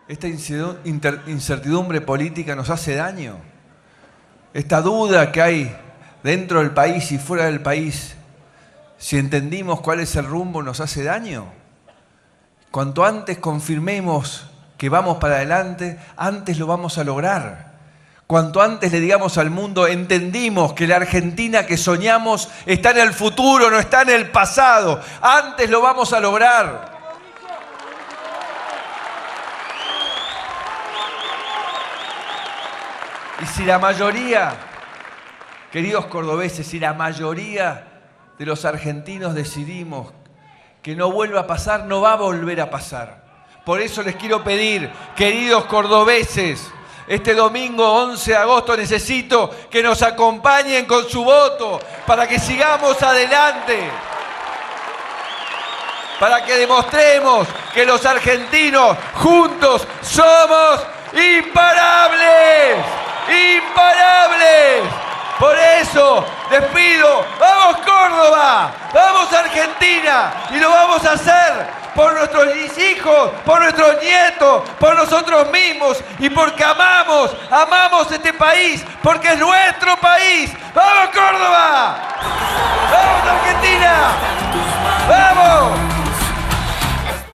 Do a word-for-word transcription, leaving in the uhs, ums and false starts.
¿Esta incertidumbre política nos hace daño? ¿Esta duda que hay dentro del país y fuera del país, si entendimos cuál es el rumbo, nos hace daño? Cuanto antes confirmemos que vamos para adelante, antes lo vamos a lograr. Cuanto antes le digamos al mundo, entendimos que la Argentina que soñamos está en el futuro, no está en el pasado, antes lo vamos a lograr. Y si la mayoría, queridos cordobeses, si la mayoría de los argentinos decidimos que no vuelva a pasar, no va a volver a pasar. Por eso les quiero pedir, queridos cordobeses, este domingo once de agosto necesito que nos acompañen con su voto para que sigamos adelante. Para que demostremos que los argentinos juntos somos imparables. ¡Imparables! Por eso les pido, ¡vamos Córdoba! ¡Vamos Argentina! Y lo vamos a hacer por nuestros hijos, por nuestros nietos, por nosotros mismos y porque amamos, amamos este país, porque es nuestro país. ¡Vamos Córdoba!